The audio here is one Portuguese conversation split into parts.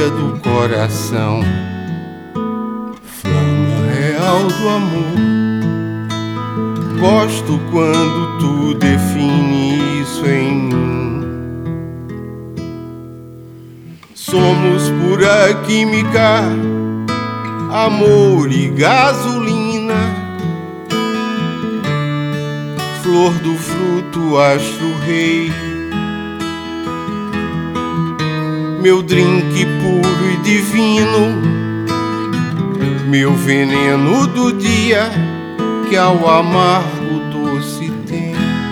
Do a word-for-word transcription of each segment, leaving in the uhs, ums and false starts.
concórdia do coração, flama real do amor. Gosto quando tu define isso em mim. Somos pura química, amor e gasolina, flor do fruto, astro rei, meu drink puro e divino, meu veneno do dia que ao amargo doce tem.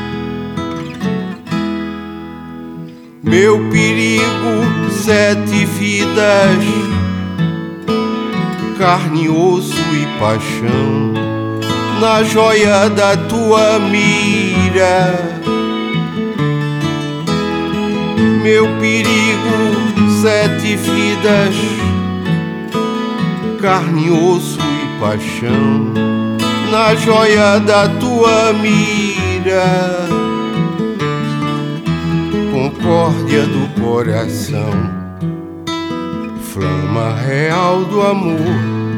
Meu perigo, sete vidas, carne, osso e paixão, na joia da tua mira. Meu perigo, sete vidas, carne, osso e paixão, na joia da tua mira. Concórdia do coração, flama real do amor.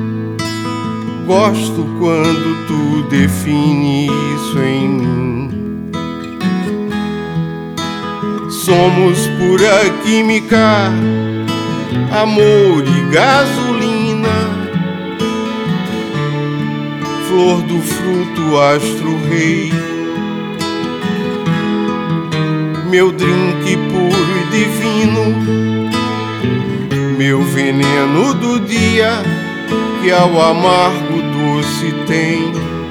Gosto quando tu define isso em mim. Somos pura química, amor e gasolina, flor do fruto, astro rei, meu drink puro e divino, meu veneno do dia que ao amargo doce tem.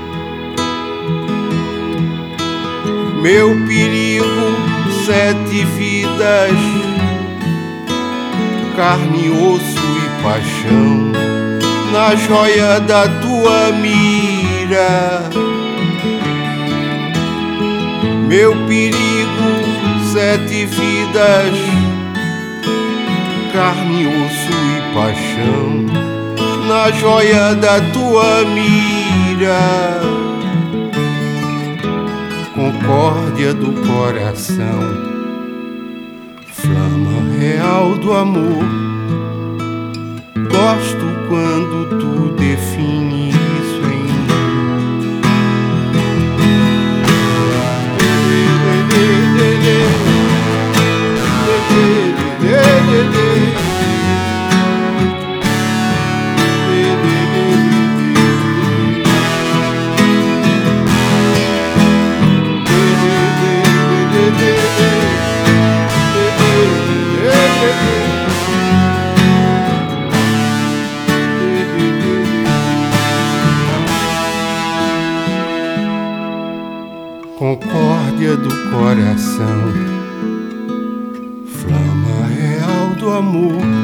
Meu perigo, sete vidas, carne, osso e paixão, na joia da tua mira. Meu perigo, sete vidas, carne, osso e paixão, na joia da tua mira. Concórdia do coração, flama real do amor. Gosto quando tu define isso em mim. Concórdia do coração, flama real do amor.